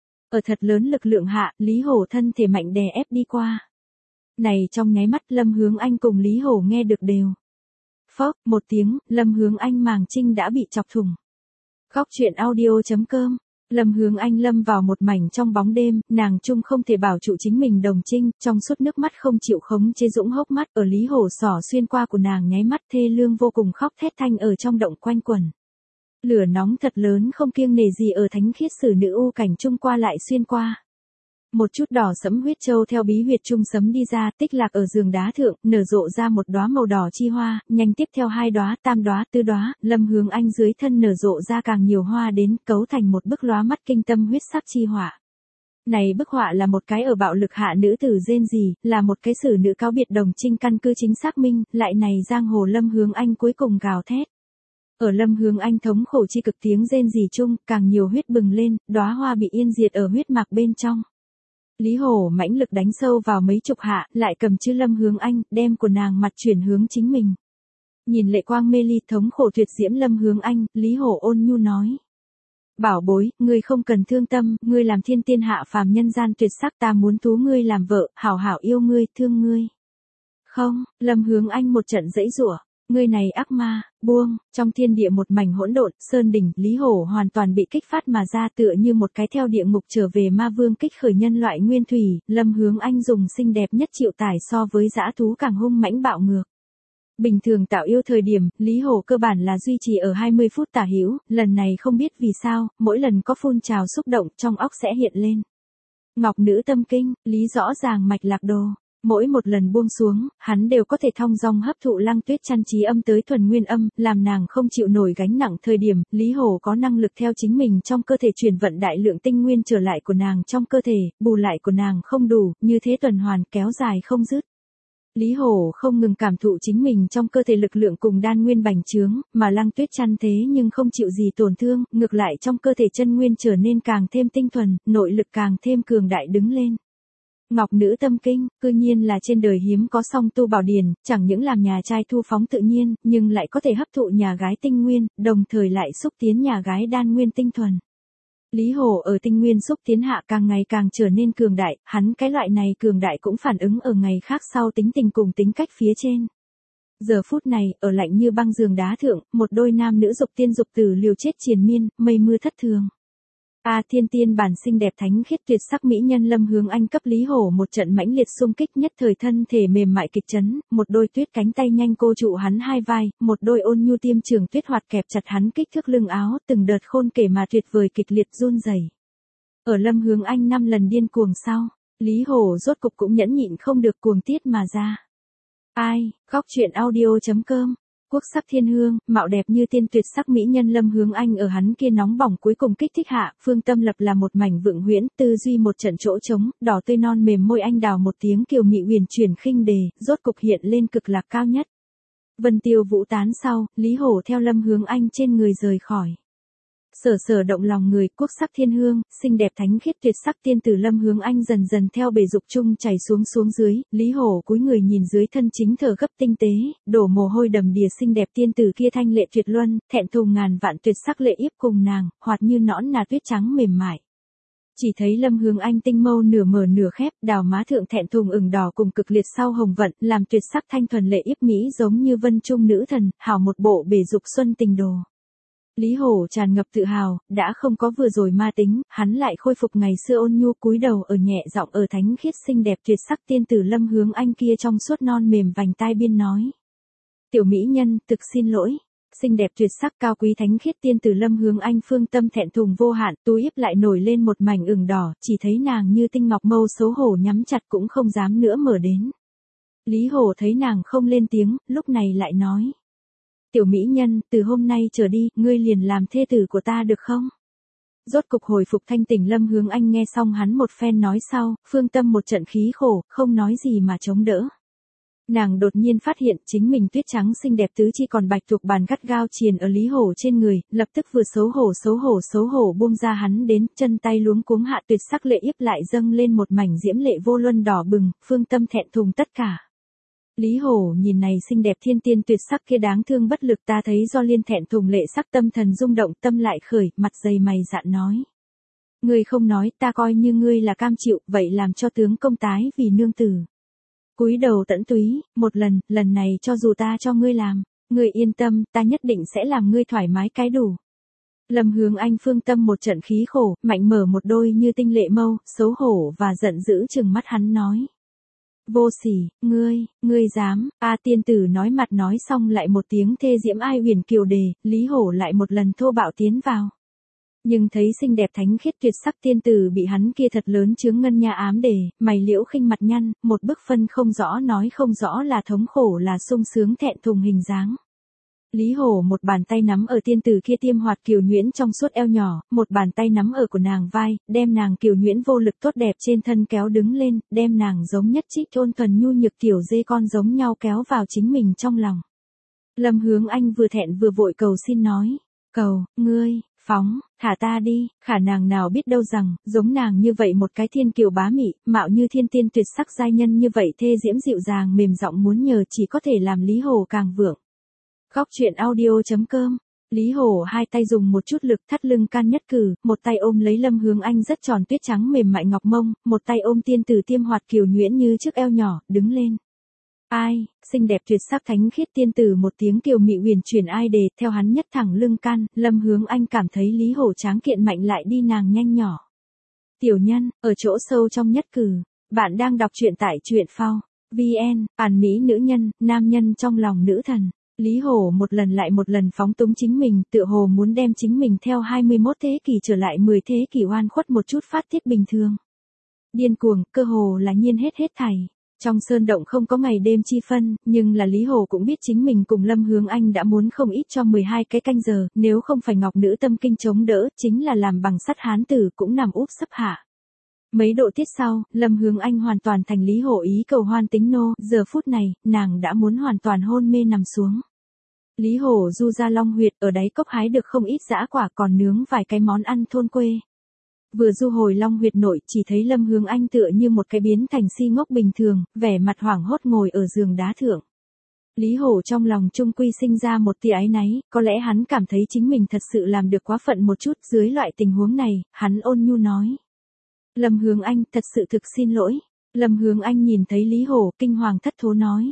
Ở thật lớn lực lượng hạ, Lý Hổ thân thể mạnh đè ép đi qua. Này trong nháy mắt Lâm Hướng Anh cùng Lý Hổ nghe được đều. Phốc, một tiếng, Lâm Hướng Anh màng trinh đã bị chọc thủng. Góc truyện audio chấm com. Lâm Hướng Anh lâm vào một mảnh trong bóng đêm, nàng chung không thể bảo trụ chính mình đồng trinh, trong suốt nước mắt không chịu khống chế dũng hốc mắt ở Lý Hổ xỏ xuyên qua của nàng nháy mắt thê lương vô cùng khóc thét thanh ở trong động quanh quẩn. Lửa nóng thật lớn không kiêng nề gì ở thánh khiết sử nữ u cảnh chung qua lại xuyên qua. Một chút đỏ sẫm huyết châu theo bí huyệt trung sấm đi ra, tích lạc ở giường đá thượng, nở rộ ra một đóa màu đỏ chi hoa, nhanh tiếp theo hai đóa, tam đóa, tư đóa, Lâm Hướng Anh dưới thân nở rộ ra càng nhiều hoa đến, cấu thành một bức lóa mắt kinh tâm huyết sắc chi họa. Này bức họa là một cái ở bạo lực hạ nữ tử rên rỉ, là một cái sử nữ cáo biệt đồng trinh căn cứ chính xác minh, lại này giang hồ Lâm Hướng Anh cuối cùng gào thét. Ở Lâm Hướng Anh thống khổ chi cực tiếng rên rỉ chung, càng nhiều huyết bừng lên, đóa hoa bị yên diệt ở huyết mạc bên trong. Lý Hổ mãnh lực đánh sâu vào mấy chục hạ, lại cầm chữ Lâm Hướng Anh, đem của nàng mặt chuyển hướng chính mình. Nhìn lệ quang mê ly thống khổ tuyệt diễm Lâm Hướng Anh, Lý Hổ ôn nhu nói. Bảo bối, ngươi không cần thương tâm, ngươi làm thiên tiên hạ phàm nhân gian tuyệt sắc, ta muốn thú ngươi làm vợ, hảo hảo yêu ngươi, thương ngươi. Không, Lâm Hướng Anh một trận giãy giụa. Ngươi này ác ma, buông, trong thiên địa một mảnh hỗn độn, sơn đỉnh, Lý Hổ hoàn toàn bị kích phát mà ra tựa như một cái theo địa ngục trở về ma vương kích khởi nhân loại nguyên thủy, Lâm Hướng Anh dùng xinh đẹp nhất chịu tải so với dã thú càng hung mãnh bạo ngược. Bình thường tạo yêu thời điểm, Lý Hổ cơ bản là duy trì ở hai mươi phút tả hữu, lần này không biết vì sao, mỗi lần có phun trào xúc động trong óc sẽ hiện lên. Ngọc nữ tâm kinh, lý rõ ràng mạch lạc đồ. Mỗi một lần buông xuống, hắn đều có thể thong dong hấp thụ Lăng Tuyết chăn trí âm tới thuần nguyên âm, làm nàng không chịu nổi gánh nặng thời điểm, Lý Hổ có năng lực theo chính mình trong cơ thể chuyển vận đại lượng tinh nguyên trở lại của nàng trong cơ thể, bù lại của nàng không đủ, như thế tuần hoàn kéo dài không dứt. Lý Hổ không ngừng cảm thụ chính mình trong cơ thể lực lượng cùng đan nguyên bành trướng, mà Lăng Tuyết chăn thế nhưng không chịu gì tổn thương, ngược lại trong cơ thể chân nguyên trở nên càng thêm tinh thuần, nội lực càng thêm cường đại đứng lên. Ngọc nữ tâm kinh, cư nhiên là trên đời hiếm có song tu bảo điển, chẳng những làm nhà trai thu phóng tự nhiên, nhưng lại có thể hấp thụ nhà gái tinh nguyên, đồng thời lại xúc tiến nhà gái đan nguyên tinh thuần. Lý Hổ ở tinh nguyên xúc tiến hạ càng ngày càng trở nên cường đại, hắn cái loại này cường đại cũng phản ứng ở ngày khác sau tính tình cùng tính cách phía trên. Giờ phút này, ở lạnh như băng giường đá thượng, một đôi nam nữ dục tiên dục tử liều chết triền miên, mây mưa thất thường. A thiên tiên bản xinh đẹp thánh khiết tuyệt sắc mỹ nhân Lâm Hướng Anh cấp Lý Hổ một trận mãnh liệt xung kích, nhất thời thân thể mềm mại kịch chấn, một đôi tuyết cánh tay nhanh cô trụ hắn hai vai, một đôi ôn nhu tiêm trường tuyết hoạt kẹp chặt hắn kích thước lưng áo, từng đợt khôn kể mà tuyệt vời kịch liệt run rẩy. Ở Lâm Hướng Anh năm lần điên cuồng sau, Lý Hổ rốt cục cũng nhẫn nhịn không được cuồng tiết mà ra. Ai, góc truyện audio.com. Quốc sắc thiên hương, mạo đẹp như tiên tuyệt sắc mỹ nhân Lâm Hướng Anh ở hắn kia nóng bỏng cuối cùng kích thích hạ, phương tâm lập là một mảnh vượng huyễn, tư duy một trận chỗ trống, đỏ tươi non mềm môi anh đào một tiếng kiều mị huyền chuyển khinh đề, rốt cục hiện lên cực lạc cao nhất. Vân tiêu vũ tán sau, Lý Hổ theo Lâm Hướng Anh trên người rời khỏi. Sở sở động lòng người, quốc sắc thiên hương, xinh đẹp thánh khiết tuyệt sắc tiên tử Lâm Hướng Anh dần dần theo bể dục chung chảy xuống xuống dưới, Lý Hổ cúi người nhìn dưới thân chính thở gấp tinh tế, đổ mồ hôi đầm đìa xinh đẹp tiên tử kia thanh lệ tuyệt luân, thẹn thùng ngàn vạn tuyệt sắc lệ yếp cùng nàng, hoạt như nõn nà tuyết trắng mềm mại. Chỉ thấy Lâm Hướng Anh tinh mâu nửa mở nửa khép, đào má thượng thẹn thùng ửng đỏ cùng cực liệt sau hồng vận, làm tuyệt sắc thanh thuần lệ yếp mỹ giống như vân trung nữ thần, hảo một bộ bể dục xuân tình đồ. Lý Hổ tràn ngập tự hào, đã không có vừa rồi ma tính, hắn lại khôi phục ngày xưa ôn nhu cúi đầu ở nhẹ giọng ở thánh khiết xinh đẹp tuyệt sắc tiên tử Lâm Hướng Anh kia trong suốt non mềm vành tai biên nói. Tiểu mỹ nhân, thực xin lỗi. Xinh đẹp tuyệt sắc cao quý thánh khiết tiên tử Lâm Hướng Anh phương tâm thẹn thùng vô hạn, túi yếp lại nổi lên một mảnh ửng đỏ, chỉ thấy nàng như tinh ngọc mâu xấu hổ nhắm chặt cũng không dám nữa mở đến. Lý Hổ thấy nàng không lên tiếng, lúc này lại nói. Tiểu mỹ nhân, từ hôm nay trở đi, ngươi liền làm thê tử của ta được không? Rốt cục hồi phục thanh tỉnh Lâm Hướng Anh nghe xong hắn một phen nói sau, phương tâm một trận khí khổ, không nói gì mà chống đỡ. Nàng đột nhiên phát hiện chính mình tuyết trắng xinh đẹp tứ chi còn bạch thuộc bàn gắt gao triền ở Lý Hổ trên người, lập tức vừa xấu hổ xấu hổ xấu hổ buông ra hắn đến, chân tay luống cuống hạ tuyệt sắc lệ yếp lại dâng lên một mảnh diễm lệ vô luân đỏ bừng, phương tâm thẹn thùng tất cả. Lý Hổ nhìn này xinh đẹp thiên tiên tuyệt sắc kia đáng thương bất lực, ta thấy do liên thẹn thùng lệ sắc tâm thần rung động, tâm lại khởi, mặt dày mày dạn nói. Ngươi không nói, ta coi như ngươi là cam chịu, vậy làm cho tướng công tái vì nương tử. Cúi đầu tẫn túy, một lần, lần này cho dù ta cho ngươi làm, ngươi yên tâm, ta nhất định sẽ làm ngươi thoải mái cái đủ. Lâm Hướng Anh phương tâm một trận khí khổ, mạnh mở một đôi như tinh lệ mâu, xấu hổ và giận dữ trừng mắt hắn nói. Vô sỉ, ngươi, ngươi dám, A tiên tử nói mặt nói xong lại một tiếng thê diễm ai huyền kiều đề, Lý Hổ lại một lần thô bạo tiến vào. Nhưng thấy xinh đẹp thánh khiết tuyệt sắc tiên tử bị hắn kia thật lớn chướng ngân nha ám đề, mày liễu khinh mặt nhăn, một bức phân không rõ nói không rõ là thống khổ là sung sướng thẹn thùng hình dáng. Lý Hổ một bàn tay nắm ở tiên tử kia tiêm hoạt kiều nhuyễn trong suốt eo nhỏ, một bàn tay nắm ở của nàng vai, đem nàng kiều nhuyễn vô lực tốt đẹp trên thân kéo đứng lên, đem nàng giống nhất trích ôn thuần nhu nhược tiểu dê con giống nhau kéo vào chính mình trong lòng. Lâm Hướng Anh vừa thẹn vừa vội cầu xin nói, cầu, ngươi, phóng, thả ta đi, khả nàng nào biết đâu rằng, giống nàng như vậy một cái thiên kiều bá mị, mạo như thiên tiên tuyệt sắc giai nhân như vậy thê diễm dịu dàng mềm giọng muốn nhờ chỉ có thể làm Lý Hổ càng vượng. Góc truyện audio.com. Lý Hổ hai tay dùng một chút lực thắt lưng can nhất cử, một tay ôm lấy Lâm Hướng Anh rất tròn tuyết trắng mềm mại ngọc mông, một tay ôm tiên tử tiêm hoạt kiều nhuyễn như chiếc eo nhỏ, đứng lên. Ai, xinh đẹp tuyệt sắc thánh khiết tiên tử một tiếng kiều mị huyền chuyển ai đề, theo hắn nhất thẳng lưng can, Lâm Hướng Anh cảm thấy Lý Hổ tráng kiện mạnh lại đi nàng nhanh nhỏ. Tiểu nhân, ở chỗ sâu trong nhất cử, bạn đang đọc truyện tại truyện phao, vn, bản mỹ nữ nhân, nam nhân trong lòng nữ thần. Lý Hổ một lần lại một lần phóng túng chính mình, tựa hồ muốn đem chính mình theo hai mươi mốt thế kỷ trở lại mười thế kỷ oan khuất một chút phát tiết bình thường. Điên cuồng, cơ hồ là nhiên hết hết thảy. Trong sơn động không có ngày đêm chi phân, nhưng là Lý Hổ cũng biết chính mình cùng Lâm Hướng Anh đã muốn không ít cho mười hai cái canh giờ, nếu không phải ngọc nữ tâm kinh chống đỡ, chính là làm bằng sắt hán tử cũng nằm úp sấp hạ. Mấy độ tiết sau, Lâm Hướng Anh hoàn toàn thành Lý Hổ ý cầu hoan tính nô, giờ phút này, nàng đã muốn hoàn toàn hôn mê nằm xuống. Lý Hổ du ra long huyệt, ở đáy cốc hái được không ít dã quả còn nướng vài cái món ăn thôn quê. Vừa du hồi long huyệt nội, chỉ thấy Lâm Hướng Anh tựa như một cái biến thành si ngốc bình thường, vẻ mặt hoảng hốt ngồi ở giường đá thượng. Lý Hổ trong lòng trung quy sinh ra một tia áy náy, có lẽ hắn cảm thấy chính mình thật sự làm được quá phận một chút, dưới loại tình huống này, hắn ôn nhu nói. Lâm Hướng Anh, thật sự thực xin lỗi. Lâm Hướng Anh nhìn thấy Lý Hổ, kinh hoàng thất thố nói.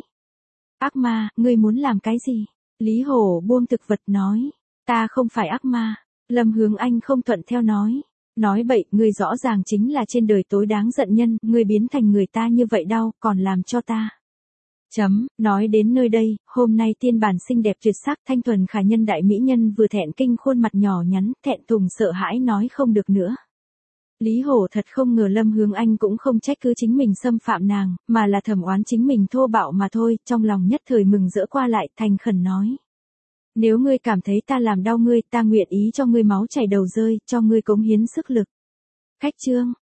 Ác ma, ngươi muốn làm cái gì? Lý Hổ buông thực vật nói. Ta không phải ác ma. Lâm Hướng Anh không thuận theo nói. Nói bậy, ngươi rõ ràng chính là trên đời tối đáng giận nhân, ngươi biến thành người ta như vậy đau, còn làm cho ta. Chấm, nói đến nơi đây, hôm nay tiên bản xinh đẹp tuyệt sắc thanh thuần khả nhân đại mỹ nhân vừa thẹn kinh khuôn mặt nhỏ nhắn, thẹn thùng sợ hãi nói không được nữa. Lý Hổ thật không ngờ Lâm Hướng Anh cũng không trách cứ chính mình xâm phạm nàng, mà là thầm oán chính mình thô bạo mà thôi, trong lòng nhất thời mừng rỡ qua lại thành khẩn nói. Nếu ngươi cảm thấy ta làm đau ngươi, ta nguyện ý cho ngươi máu chảy đầu rơi, cho ngươi cống hiến sức lực. Khách trương,